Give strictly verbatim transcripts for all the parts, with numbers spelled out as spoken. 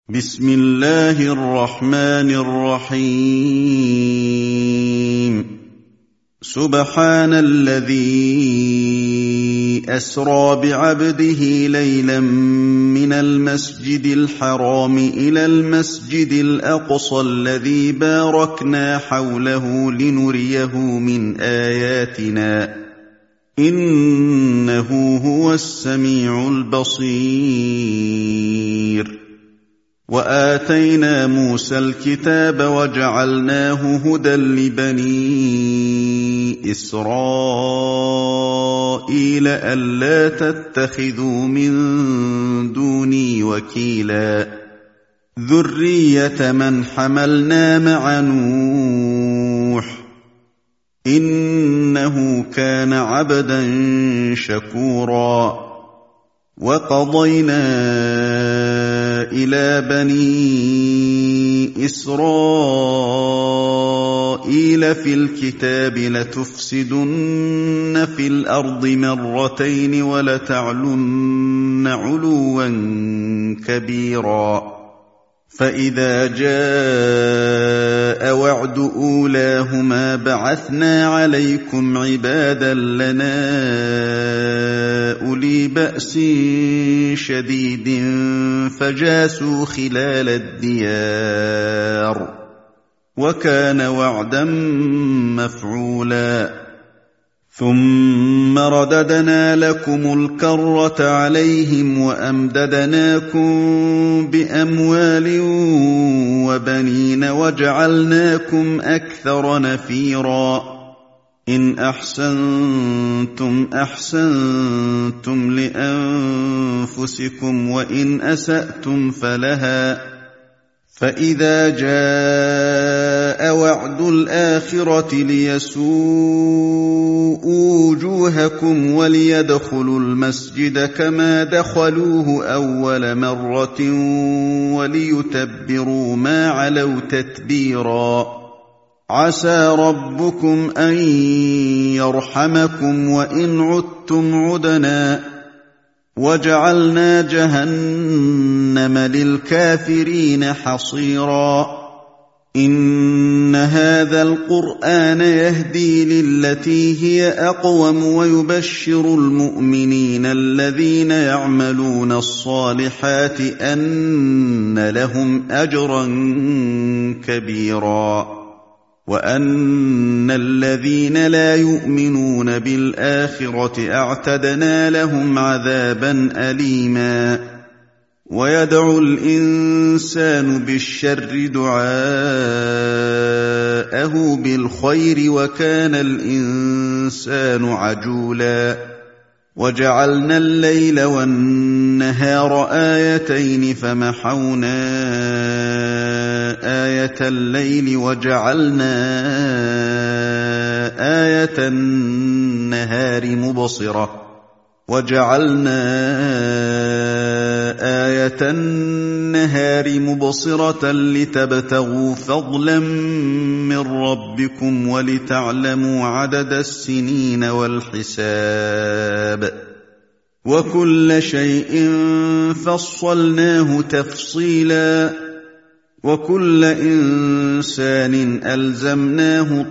بسم الله الرحمن الرحيم سبحان الذي أسرى بعبده ليلا من المسجد الحرام إلى المسجد الأقصى الذي باركنا حوله لنريه من آياتنا إنه هو السميع البصير وآتينا موسى الكتاب وجعلناه هدى لبني إسرائيل ألا تتخذوا من دوني وكيلا ذرية من حملنا مع نوح إنه كان عبدا شكورا وقضينا إلى بني إسرائيل في الكتاب لتفسدن في الأرض مرتين ولتعلن علوا كبيرا فإذا جاء وعد أولاهما بعثنا عليكم عبادا لنا أولي بأس شديد فجاسوا خلال الديار وكان وعدا مفعولا ثم رددنا لكم الكرة عليهم وأمددناكم بأموال وبنين وجعلناكم أكثر نفيرا إن أحسنتم أحسنتم لأنفسكم وإن أسأتم فلها فإذا جاء وعد الآخرة ليسوءوا وجوهكم وليدخلوا المسجد كما دخلوه أول مرة وليتبروا ما علوا تتبيرا عسى ربكم أن يرحمكم وإن عدتم عدنا وجعلنا جهنم للكافرين حصيرا إن هذا القرآن يهدي للتي هي أقوم ويبشر المؤمنين الذين يعملون الصالحات أن لهم أجرا كبيرا وأن الذين لا يؤمنون بالآخرة أعتدنا لهم عذابا أليما ويدعو الإنسان بالشر دعاءه بالخير وكان الإنسان عجولا وجعلنا الليل والنهار آيتين فمحونا آية الليل وجعلنا آية النهار مبصرة وجعلنا آية النهار مبصرة لتبتغوا فضلا من ربكم ولتعلموا عدد السنين والحساب وكل شيء فصلناه تفصيلا وكل إنسان ألزمناه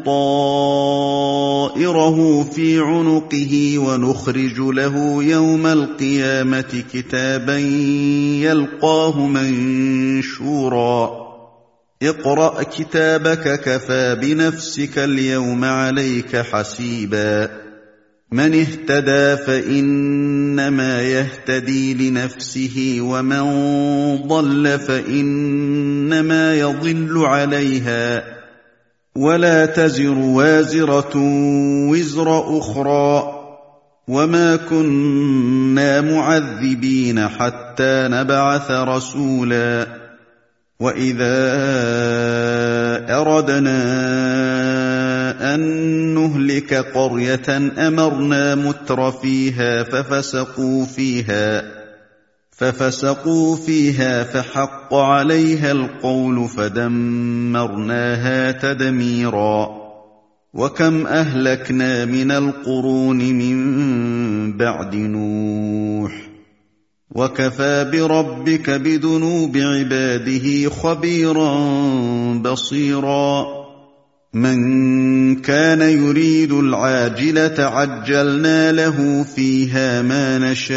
طائره في عنقه ونخرج له يوم القيامة كتابا يلقاه منشورا اقرأ كتابك كفى بنفسك اليوم عليك حسيبا من اهتدى فإنما يهتدي لنفسه ومن ضل فإنما يضل عليها ولا تزر وازرة وزر أخرى وما كنا معذبين حتى نبعث رسولا وإذا أردنا أن نهلك قرية أمرنا متر فيها ففسقوا فيها ففسقوا فيها فحق عليها القول فدمرناها تدميرا وكم أهلكنا من القرون من بعد نوح وكفى بربك بذنوب عباده خبيرا بصيرا من كان يريد العاجلة عجلنا له فيها ما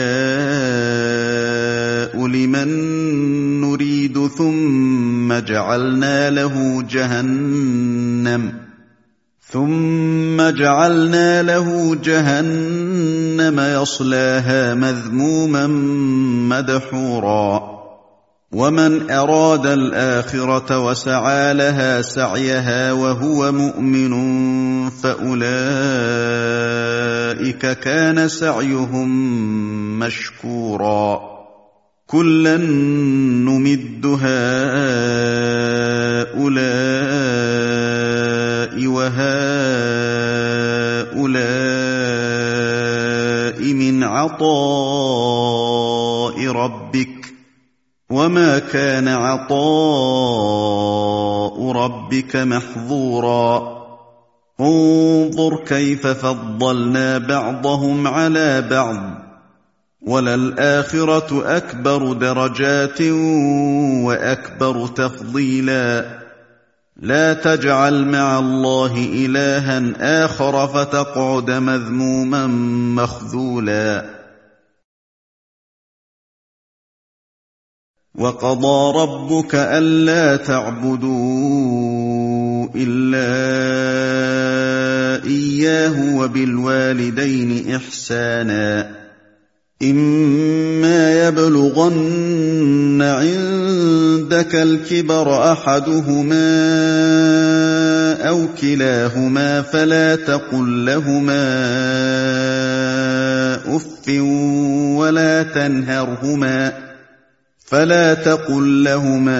نشاء لمن نريد ثم جعلنا له جهنم ثم جعلنا له جهنم يصلاها مذموما مدحورا ومن أراد الآخرة وسعى لها سعيها وهو مؤمن فأولئك كان سعيهم مشكورا كلا نمد هؤلاء وهؤلاء من عطاء ربك وما كان عطاء ربك محظورا انظر كيف فضلنا بعضهم على بعض وللآخرة أكبر درجات وأكبر تفضيلا لا تجعل مع الله إلها آخر فتقعد مذموما مخذولا وقضى ربك ألا تعبدوا إلا إياه وبالوالدين إحسانا إما يبلغن عندك الكبر أحدهما أو كلاهما فلا تقل لهما أف ولا تنهرهما فلا تقل لهما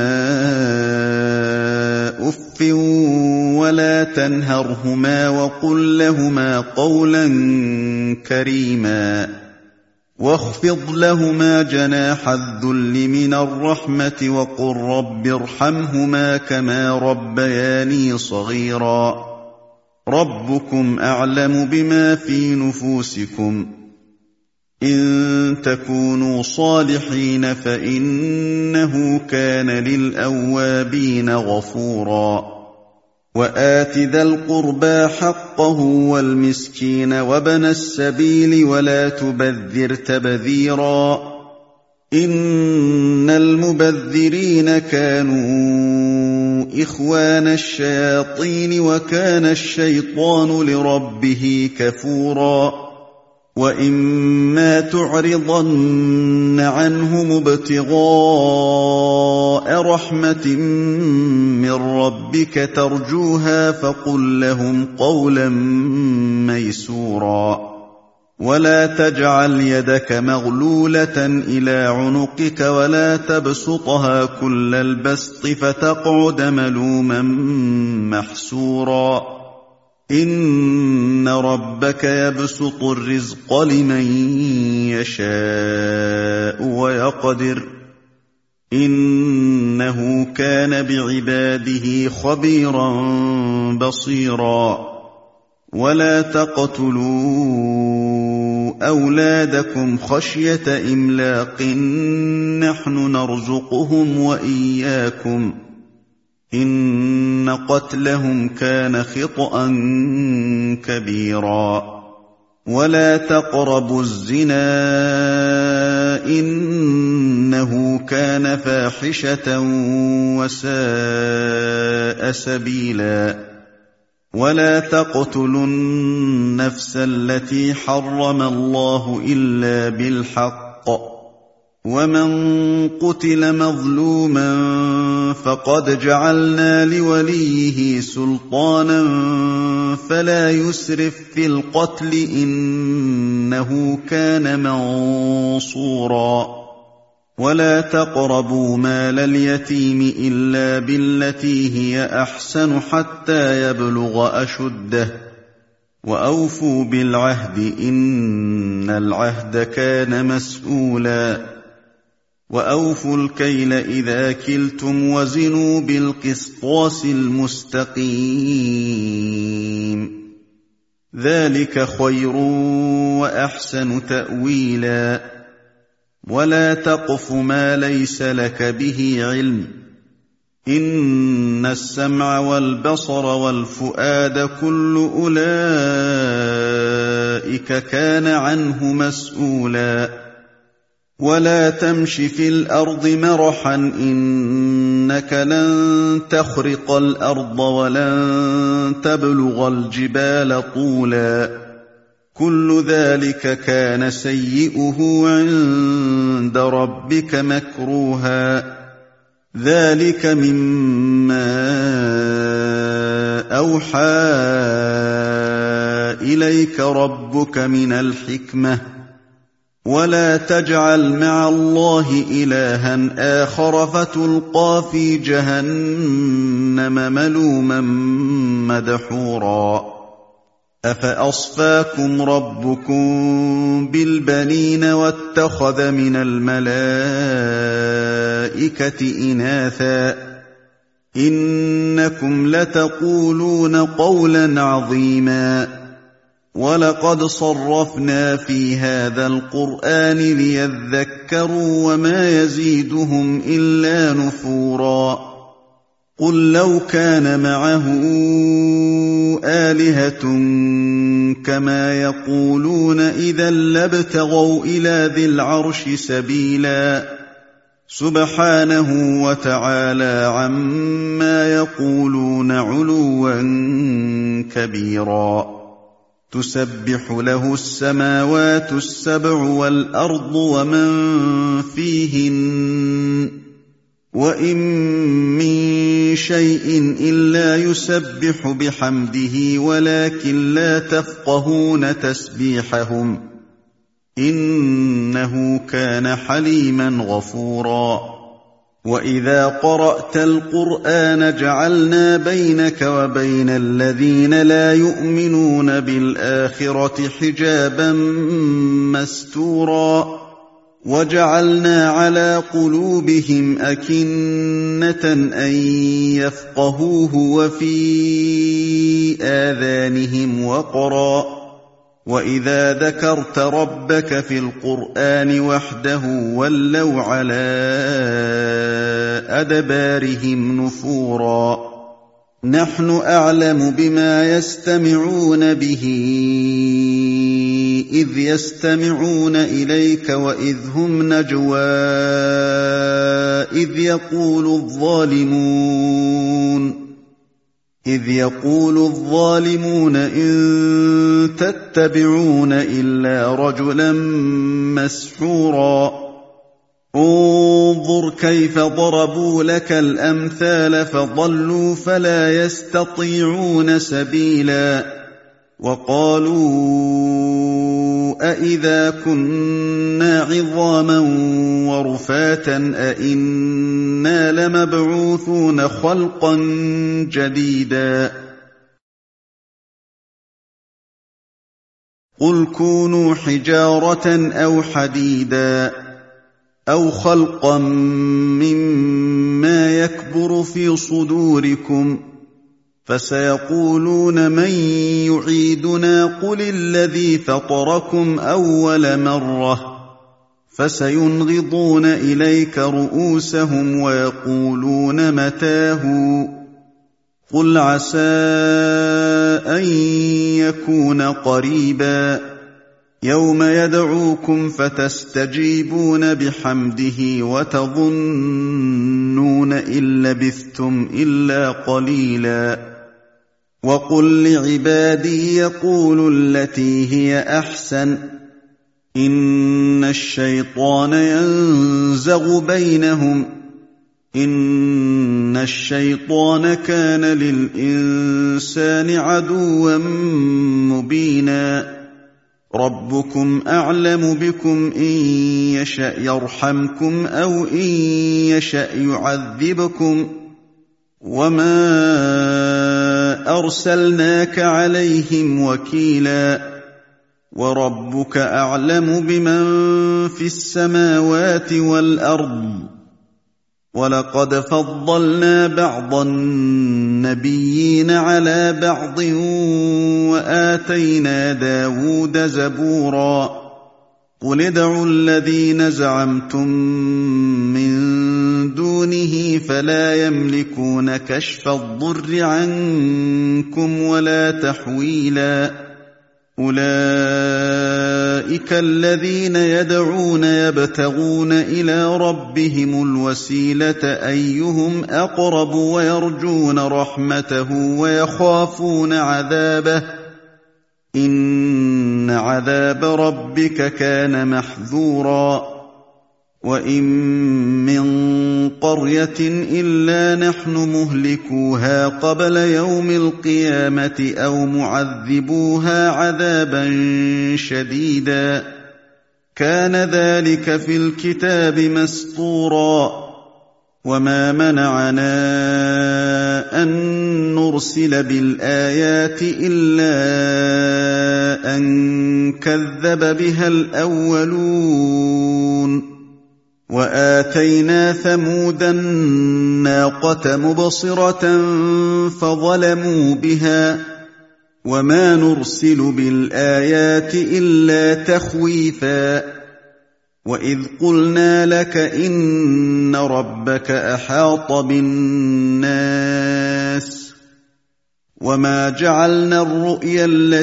أف ولا تنهرهما وقل لهما قولا كريما واخفض لهما جناح الذل من الرحمة وقل رب ارحمهما كما ربياني صغيرا ربكم أعلم بما في نفوسكم إن تكونوا صالحين فإنه كان للأوابين غفورا وآت ذا القربى حقه والمسكين وابن السبيل ولا تبذر تبذيرا إن المبذرين كانوا إخوان الشياطين وكان الشيطان لربه كفورا وإما تعرضن عنهم ابتغاء رحمة من ربك ترجوها فقل لهم قولا ميسورا ولا تجعل يدك مغلولة إلى عنقك ولا تبسطها كل البسط فتقعد ملوما محسورا إن ربك يبسط الرزق لمن يشاء ويقدر إنه كان بعباده خبيرا بصيرا ولا تقتلوا أولادكم خشية إملاق نحن نرزقهم وإياكم إن قتلهم كان خطأ كبيرا ولا تقربوا الزنا إنه كان فاحشة وساء سبيلا ولا تقتلوا النفس التي حرم الله إلا بالحق ومن قتل مظلوما فقد جعلنا لوليه سلطانا فلا يسرف في القتل إنه كان منصورا ولا تقربوا مال اليتيم إلا بالتي هي أحسن حتى يبلغ أشده وأوفوا بالعهد إن العهد كان مسؤولا وأوفوا الكيل إذا كلتم وزنوا بالقسطاس المستقيم ذلك خير وأحسن تأويلا ولا تقف ما ليس لك به علم، إن السمع والبصر والفؤاد كل أولئك كان عنه مسؤولا. ولا تمش في الأرض مرحا، إنك لن تخرق الأرض ولن تبلغ الجبال طولا، كل ذلك كان سيئه عند ربك مكروها. ذلك مما أوحى إليك ربك من الحكمة. ولا تجعل مع الله إلها آخر فتلقى في جهنم ملوما مدحورا. أفأصفاكم ربكم بالبنين واتخذ من الملائكة إناثا، إنكم لتقولون قولا عظيما. ولقد صرفنا في هذا القرآن ليذكروا وما يزيدهم إلا نفورا. قل لو كان معه آلهة كما يقولون إذا لابتغوا إلى ذي العرش سبيلا، سبحانه وتعالى عما يقولون علوا كبيرا. تسبح له السماوات السبع والأرض ومن فيهن، وإن من شيء إلا يسبح بحمده ولكن لا تفقهون تسبيحهم، إنه كان حليما غفورا. وإذا قرأت القرآن جعلنا بينك وبين الذين لا يؤمنون بالآخرة حجابا مستورا، وجعلنا على قلوبهم أكنة أن يفقهوه وفي آذانهم وقرا، وإذا ذكرت ربك في القرآن وحده ولوا على أدبارهم نفورا. نحن أعلم بما يستمعون به إذ يستمعون إليك وإذ هم نجوى إذ يقول الظالمون إذ يقول الظالمون إن تتبعون إلا رجلا مسحورا. انظر كيف ضربوا لك الأمثال فضلوا فلا يستطيعون سبيلا. وقالوا أإذا كنا عظاما ورفاتا أإنا لمبعوثون خلقا جديدا. قل كونوا حجارة أو حديدا أو خلقا مما يكبر في صدوركم، فسيقولون من يعيدنا قل الذي فطركم أول مرة، فسينغضون إليك رؤوسهم ويقولون متاه، قل عسى أن يكون قريبا. يوم يدعوكم فتستجيبون بحمده وتظنون إن لبثتم إلا قليلا. وقل لعبادي يقولوا التي هي أحسن، إن الشيطان ينزغ بينهم، إن الشيطان كان للإنسان عدوا مبينا. ربكم أعلم بكم إن يشأ يرحمكم أو إن يشأ يعذبكم، وما أرسلناك عليهم وكيلا. وربك أعلم بمن في السماوات والأرض. ولقد فضلنا بعض النبيين على بعض وآتينا داود زبورا. قُلِ ادْعُوا الَّذِينَ زَعَمْتُم مِّن دُونِهِ فَلَا يَمْلِكُونَ كَشْفَ الضُّرِّ عَنكُمْ وَلَا تَحْوِيلًا أُولَٰئِكَ الَّذِينَ يَدْعُونَ يَبْتَغُونَ إِلَىٰ رَبِّهِمُ الْوَسِيلَةَ أَيُّهُمْ أَقْرَبُ وَيَرْجُونَ رَحْمَتَهُ وَيَخَافُونَ عَذَابَهُ ۚ إِنَّ عَذَابَ رَبِّكَ كَانَ مَحْذُورًا وَإِن مِّن قَرْيَةٍ إِلَّا نَحْنُ مُهْلِكُوهَا قَبْلَ يَوْمِ الْقِيَامَةِ أَوْ مُعَذِّبُوهَا عَذَابًا شَدِيدًا ۚ كَانَ ذَٰلِكَ فِي الْكِتَابِ مَسْطُورًا وَمَا مَنَعَنَا أَن نُّرْسِلَ بِالْآيَاتِ إِلَّا أَن كَذَّبَ بِهَا الْأَوَّلُونَ وَآتَيْنَا ثَمُودَ النَّاقَةَ مُبْصِرَةً فَظَلَمُوا بِهَا ۚ وَمَا نُرْسِلُ بِالْآيَاتِ إِلَّا تَخْوِيفًا وَإِذْ قُلْنَا لَكَ إِنَّ رَبَّكَ أَحَاطَ بِالنَّاسِ وَمَا جَعَلْنَا الرُّؤْيَا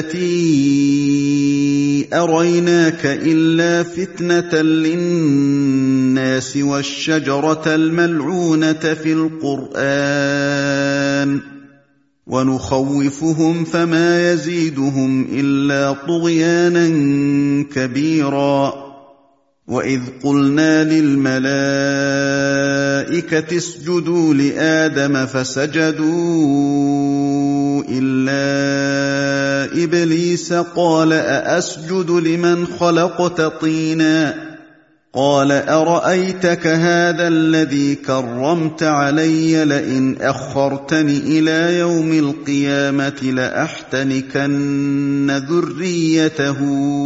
الَّتِي أَرَيْنَاكَ إِلَّا فِتْنَةً لِّلنَّاسِ وَالشَّجَرَةَ الْمَلْعُونَةَ فِي الْقُرْآنِ ۚ وَنُخَوِّفُهُمْ فَمَا يَزِيدُهُمْ إِلَّا طُغْيَانًا كَبِيرًا وَإِذْ قُلْنَا لِلْمَلَائِكَةِ اسْجُدُوا لِآدَمَ فَسَجَدُوا إِلَّا إِبْلِيسَ قَالَ أَأَسْجُدُ لِمَنْ خَلَقْتَ طِينًا قَالَ أَرَأَيْتَكَ هَٰذَا الَّذِي كَرَّمْتَ عَلَيَّ لَئِنْ أَخَّرْتَنِ إِلَىٰ يَوْمِ الْقِيَامَةِ لَأَحْتَنِكَنَّ ذُرِّيَّتَهُ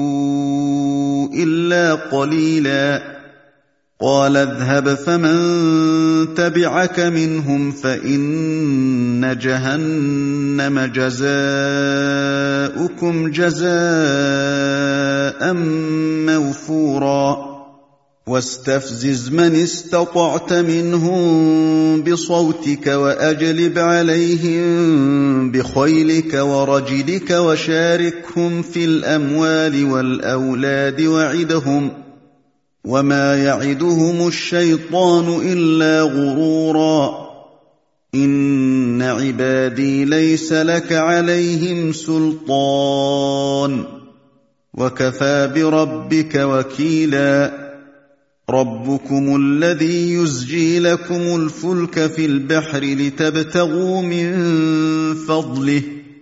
إِلَّا قَلِيلًا قَالَ اذْهَبْ فَمَن تَبِعَكَ مِنْهُمْ فَإِنَّ جَهَنَّمَ جَزَاؤُكُمْ جَزَاءً مَّوْفُورًا وَاسْتَفْزِزْ مَنِ اسْتَطَعْتَ مِنْهُم بِصَوْتِكَ وَأَجْلِبْ عَلَيْهِم بِخَيْلِكَ وَرَجِلِكَ وَشَارِكْهُمْ فِي الْأَمْوَالِ وَالْأَوْلَادِ وَعِدْهُمْ ۚ وَمَا يَعِدُهُمُ الشَّيْطَانُ إِلَّا غُرُورًا إِنَّ عِبَادِي لَيْسَ لَكَ عَلَيْهِمْ سُلْطَانٌ وَكَفَىٰ بِرَبِّكَ وَكِيلًا رَبُّكُمُ الَّذِي يُزْجِي لَكُمُ الْفُلْكَ فِي الْبَحْرِ لِتَبْتَغُوا مِن فَضْلِهِ ۚ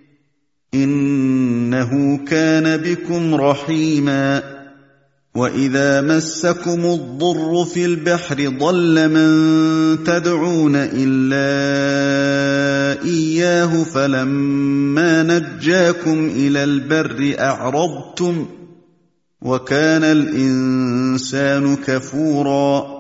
إِنَّهُ كَانَ بِكُمْ رَحِيمًا وَإِذَا مَسَّكُمُ الضُّرُّ فِي الْبَحْرِ ضَلَّ مَن تَدْعُونَ إِلَّا إِيَّاهُ فَلَمَّا نَجَّاكُمْ إِلَى الْبَرِّ أَعْرَضْتُمْ ۚ وَكَانَ الْإِنسَانُ كَفُورًا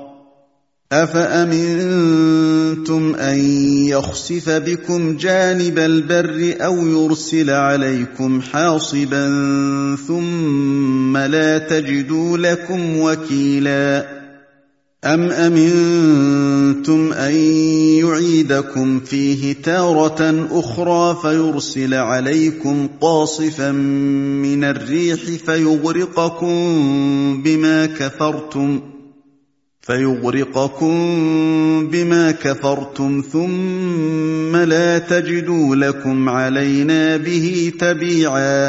أَفَأَمِنتُمْ أَن يَخْسِفَ بِكُمْ جَانِبَ الْبَرِّ أَوْ يُرْسِلَ عَلَيْكُمْ حَاصِبًا ثُمَّ لَا تَجِدُوا لَكُمْ وَكِيلًا أَمْ أَمِنتُمْ أَن يُعِيدَكُمْ فِيهِ تَارَةً أُخْرَىٰ فَيُرْسِلَ عَلَيْكُمْ قَاصِفًا مِّنَ الرِّيحِ فَيُغْرِقَكُم بِمَا كَفَرْتُمْ فَيُغْرِقَكُم بِمَا كَفَرْتُمْ ثُمَّ لَا تَجِدُوا لَكُمْ عَلَيْنَا بِهِ تَبِيعًا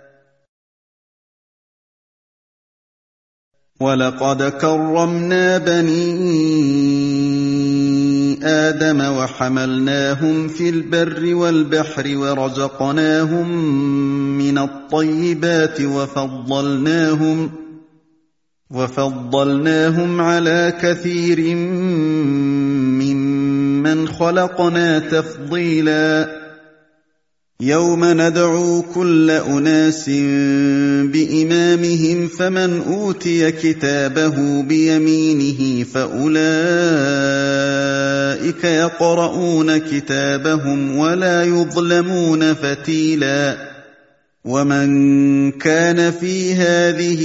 وَلَقَدْ كَرَّمْنَا بَنِي آدَمَ وَحَمَلْنَاهُمْ فِي الْبَرِّ وَالْبَحْرِ وَرَزَقْنَاهُم مِّنَ الطَّيِّبَاتِ وَفَضَّلْنَاهُمْ وَفَضَّلْنَاهُمْ عَلَىٰ كَثِيرٍ مِّمَّنْ خَلَقْنَا تَفْضِيلًا يَوْمَ نَدْعُو كُلَّ أُنَاسٍ بِإِمَامِهِمْ فَمَنْ أُوتِيَ كِتَابَهُ بِيَمِينِهِ فَأُولَٰئِكَ يَقْرَءُونَ كِتَابَهُمْ وَلَا يُظْلَمُونَ فَتِيلًا ومن كان في هذه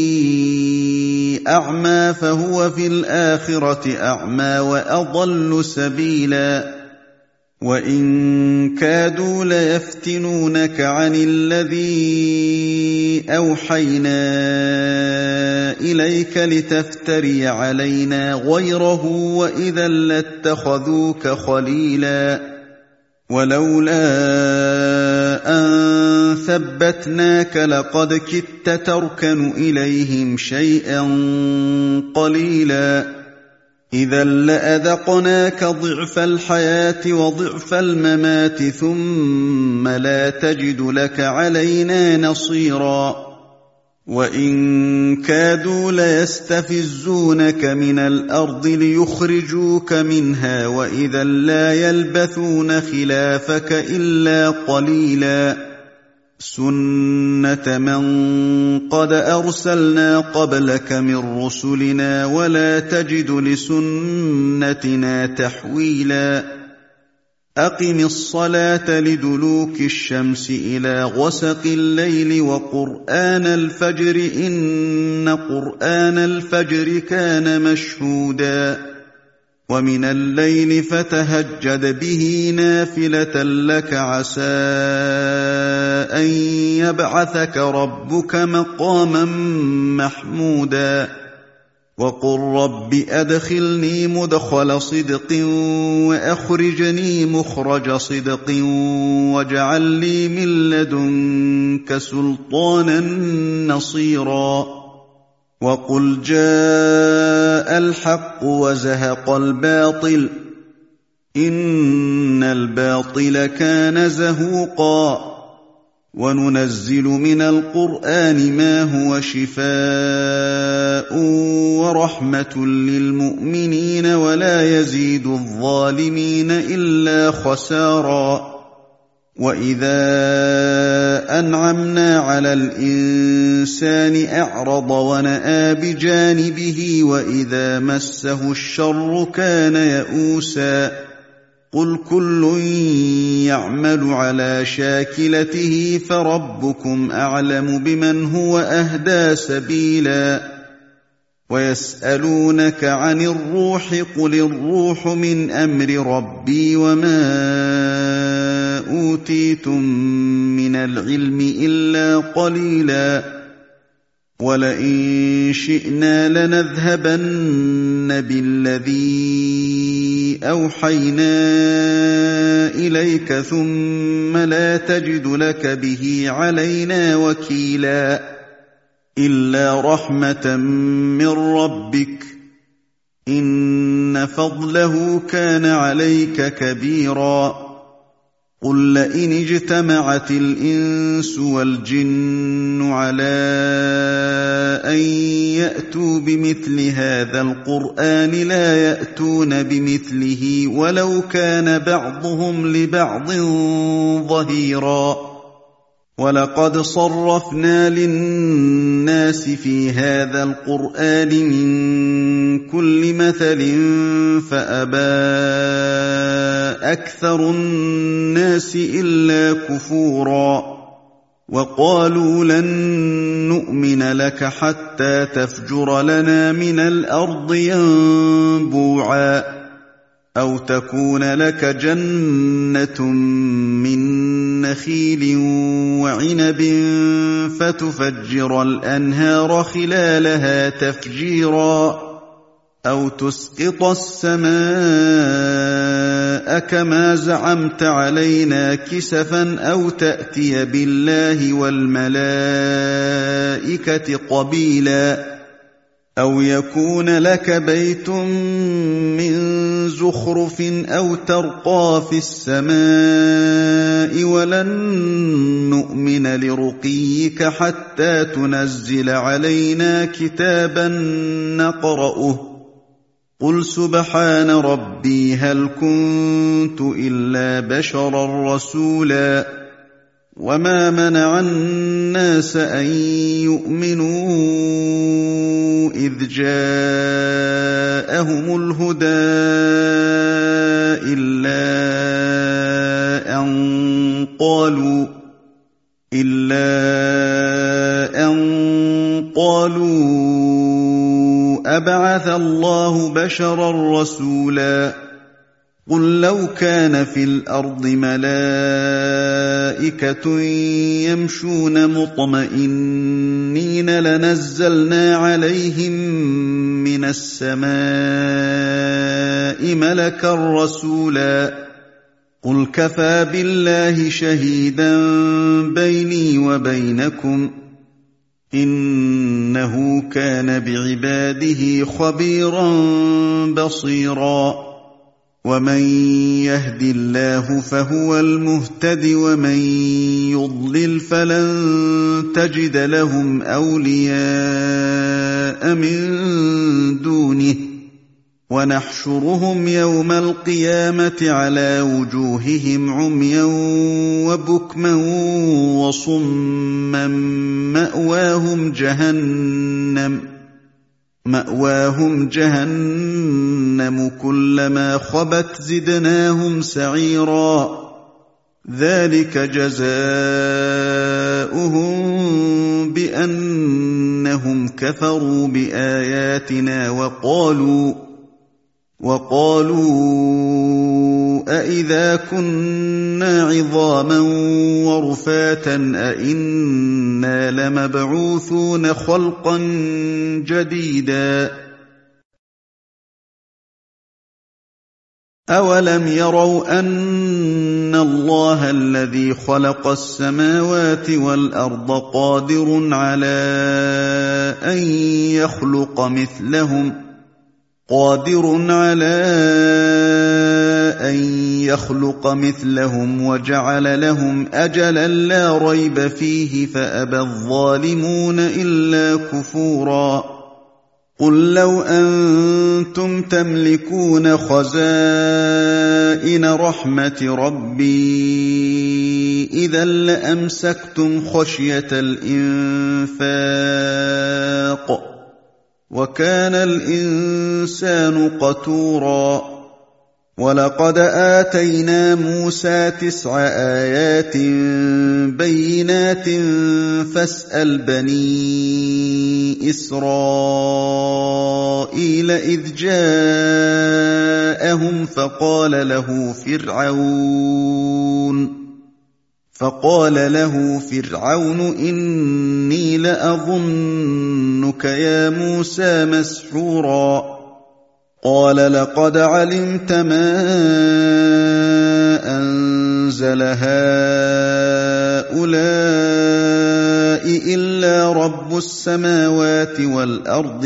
أعمى فهو في الآخرة أعمى وأضل سبيلا وإن كادوا ليفتنونك عن الذي أوحينا إليك لتفتري علينا غيره وإذا لاتخذوك خليلا ولولا أن ثبتناك لقد كدت تركن إليهم شيئا قليلا إذا لأذقناك ضعف الحياة وضعف الممات ثم لا تجد لك علينا نصيرا وإن كادوا ليستفزونك من الأرض ليخرجوك منها وإذا لا يلبثون خلافك إلا قليلا سنة من قد أرسلنا قبلك من رسلنا ولا تجد لسنتنا تحويلا أقم الصلاة لدلوك الشمس إلى غسق الليل وقرآن الفجر إن قرآن الفجر كان مشهودا ومن الليل فتهجد به نافلة لك عسى أن يبعثك ربك مقاما محمودا وقل رب أدخلني مدخل صدق وأخرجني مخرج صدق واجعل لي من لدنك سلطانا نصيرا وقل جاء الحق وزهق الباطل إن الباطل كان زهوقا وننزل من القرآن ما هو شفاء ورحمة للمؤمنين ولا يزيد الظالمين إلا خسارا وإذا أنعمنا على الإنسان أعرض ونأى بجانبه وإذا مسه الشر كان يئوسا قل كل يعمل على شاكلته فربكم أعلم بمن هو أهدى سبيلا ويسألونك عن الروح قل الروح من أمر ربي وما أوتيتم من العلم إلا قليلا ولئن شئنا لنذهبن بالذي أوحينا إليك ثم لا تجد لك به علينا وكيلا إلا رحمة من ربك إن فضله كان عليك كبيرا قل لئن اجتمعت الإنس والجن على أن يأتوا بمثل هذا القرآن لا يأتون بمثله ولو كان بعضهم لبعض ظهيرا ولقد صرفنا للناس في هذا القرآن من كل مثل فأبى أكثر الناس إلا كفورا وقالوا لن نؤمن لك حتى تفجر لنا من الأرض ينبوعا أو تكون لك جنة من نخيل وعنب فتفجر الأنهار خلالها تفجيرا أو تسقط السماء كما زعمت علينا كسفا أو تأتي بالله والملائكة قبيلا أو يكون لك بيت من زخرف أو ترقى في السماء ولن نؤمن لرقيك حتى تنزل علينا كتابا نقرأه قل سبحان ربي هل كنت إلا بشرا رسولا وما منع الناس أن يؤمنوا إذ جاءهم الهدى إلا أن قالوا إلا اللَّهُ بَشَرًا رَّسُولًا قُل لَّوْ كَانَ فِي الْأَرْضِ مَلَائِكَةٌ يَمْشُونَ مُطْمَئِنِّينَ لَنَزَّلْنَا عَلَيْهِم مِّنَ السَّمَاءِ مَلَكًا رَّسُولًا قُلْ كَفَىٰ بِاللَّهِ شَهِيدًا بَيْنِي وَبَيْنَكُمْ ۚ إِنَّهُ كَانَ بِعِبَادِهِ خَبِيرًا بَصِيرًا وَمَن يَهْدِ اللَّهُ فَهُوَ الْمُهْتَدِ وَمَن يُضْلِلْ فَلَن تَجِدَ لَهُمْ أَوْلِيَاءَ مِن دُونِهِ ۖ وَنَحْشُرُهُمْ يَوْمَ الْقِيَامَةِ عَلَىٰ وُجُوهِهِمْ عُمْيًا وَبُكْمًا وَصُمًّا مَّأْوَاهُمْ جَهَنَّمُ مَأْوَاهُمْ جَهَنَّمُ كُلَّمَا خَبَتْ زِدْنَاهُمْ سَعِيرًا ذَٰلِكَ جَزَاؤُهُم بِأَنَّهُمْ كَفَرُوا بِآيَاتِنَا وَقَالُوا وَقَالُوا أَإِذَا كُنَّا عِظَامًا وَرُفَاتًا أَإِنَّا لَمَبْعُوثُونَ خَلْقًا جَدِيدًا أَوَلَمْ يَرَوْا أَنَّ اللَّهَ الَّذِي خَلَقَ السَّمَاوَاتِ وَالْأَرْضَ قَادِرٌ عَلَىٰ أَن يَخْلُقَ مِثْلَهُمْ قادر على أن يخلق مثلهم وجعل لهم أجلا لا ريب فيه فأبى الظالمون إلا كفورا قل لو أنتم تملكون خزائن رحمة ربي إذا لأمسكتم خشية الإنفاق وَكَانَ الْإِنسَانُ قَتُورًا وَلَقَدْ آتَيْنَا مُوسَىٰ تِسْعَ آيَاتٍ بَيِّنَاتٍ فَاسْأَلْ بَنِي إِسْرَائِيلَ إِذْ جَاءَهُمْ فَقَالَ لَهُ فِرْعَوْنُ فقال له فرعون إني لأظنك يا موسى مسحورا قال لقد علمت ما أنزل هؤلاء إلا رب السماوات والأرض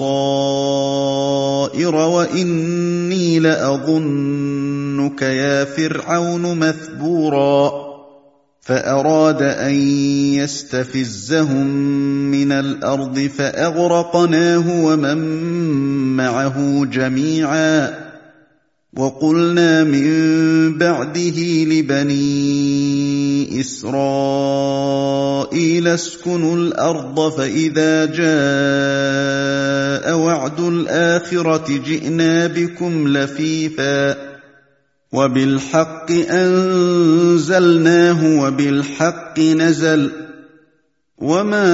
بصائر وإني لأظنك يا فرعون مثبورا فأراد أن يستفزهم من الأرض فأغرقناه ومن معه جميعا وقلنا من بعده لبني إسرائيل اسكنوا الأرض فإذا جاء وعد الآخرة جئنا بكم لفيفا وبالحق أنزلناه وبالحق نزل وما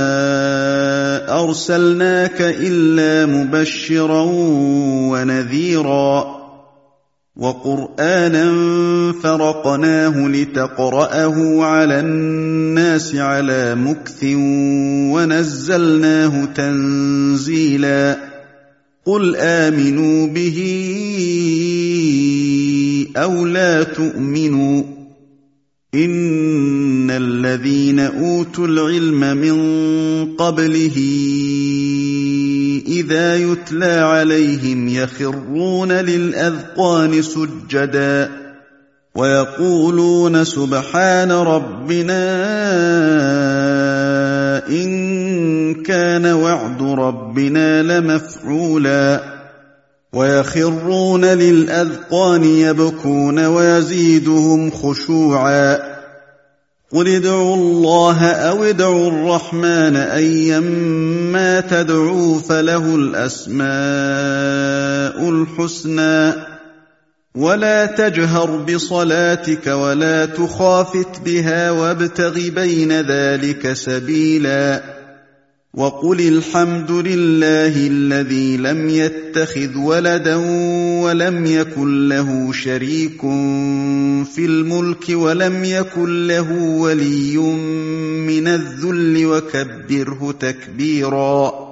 أرسلناك إلا مبشرا ونذيرا وقرآنا فرقناه لتقرأه على الناس على مكث ونزلناه تنزيلا قل آمنوا به أو لا تؤمنوا إن الذين أوتوا العلم من قبله إذا يتلى عليهم يخرون للأذقان سجدا ويقولون سبحان ربنا إن كان وعد ربنا لمفعولا ويخرون للأذقان يبكون ويزيدهم خشوعا قل ادعوا الله أو ادعوا الرحمن أيما تدعوا فله الأسماء الحسنى ولا تجهر بصلاتك ولا تخافت بها وابتغ بين ذلك سبيلا وَقُلِ الْحَمْدُ لِلَّهِ الَّذِي لَمْ يَتَّخِذْ وَلَدًا وَلَمْ يَكُن لَّهُ شَرِيكٌ فِي الْمُلْكِ وَلَمْ يَكُن لَّهُ وَلِيٌّ مِّنَ الذُّلِّ وَكَبِّرْهُ تَكْبِيرًا.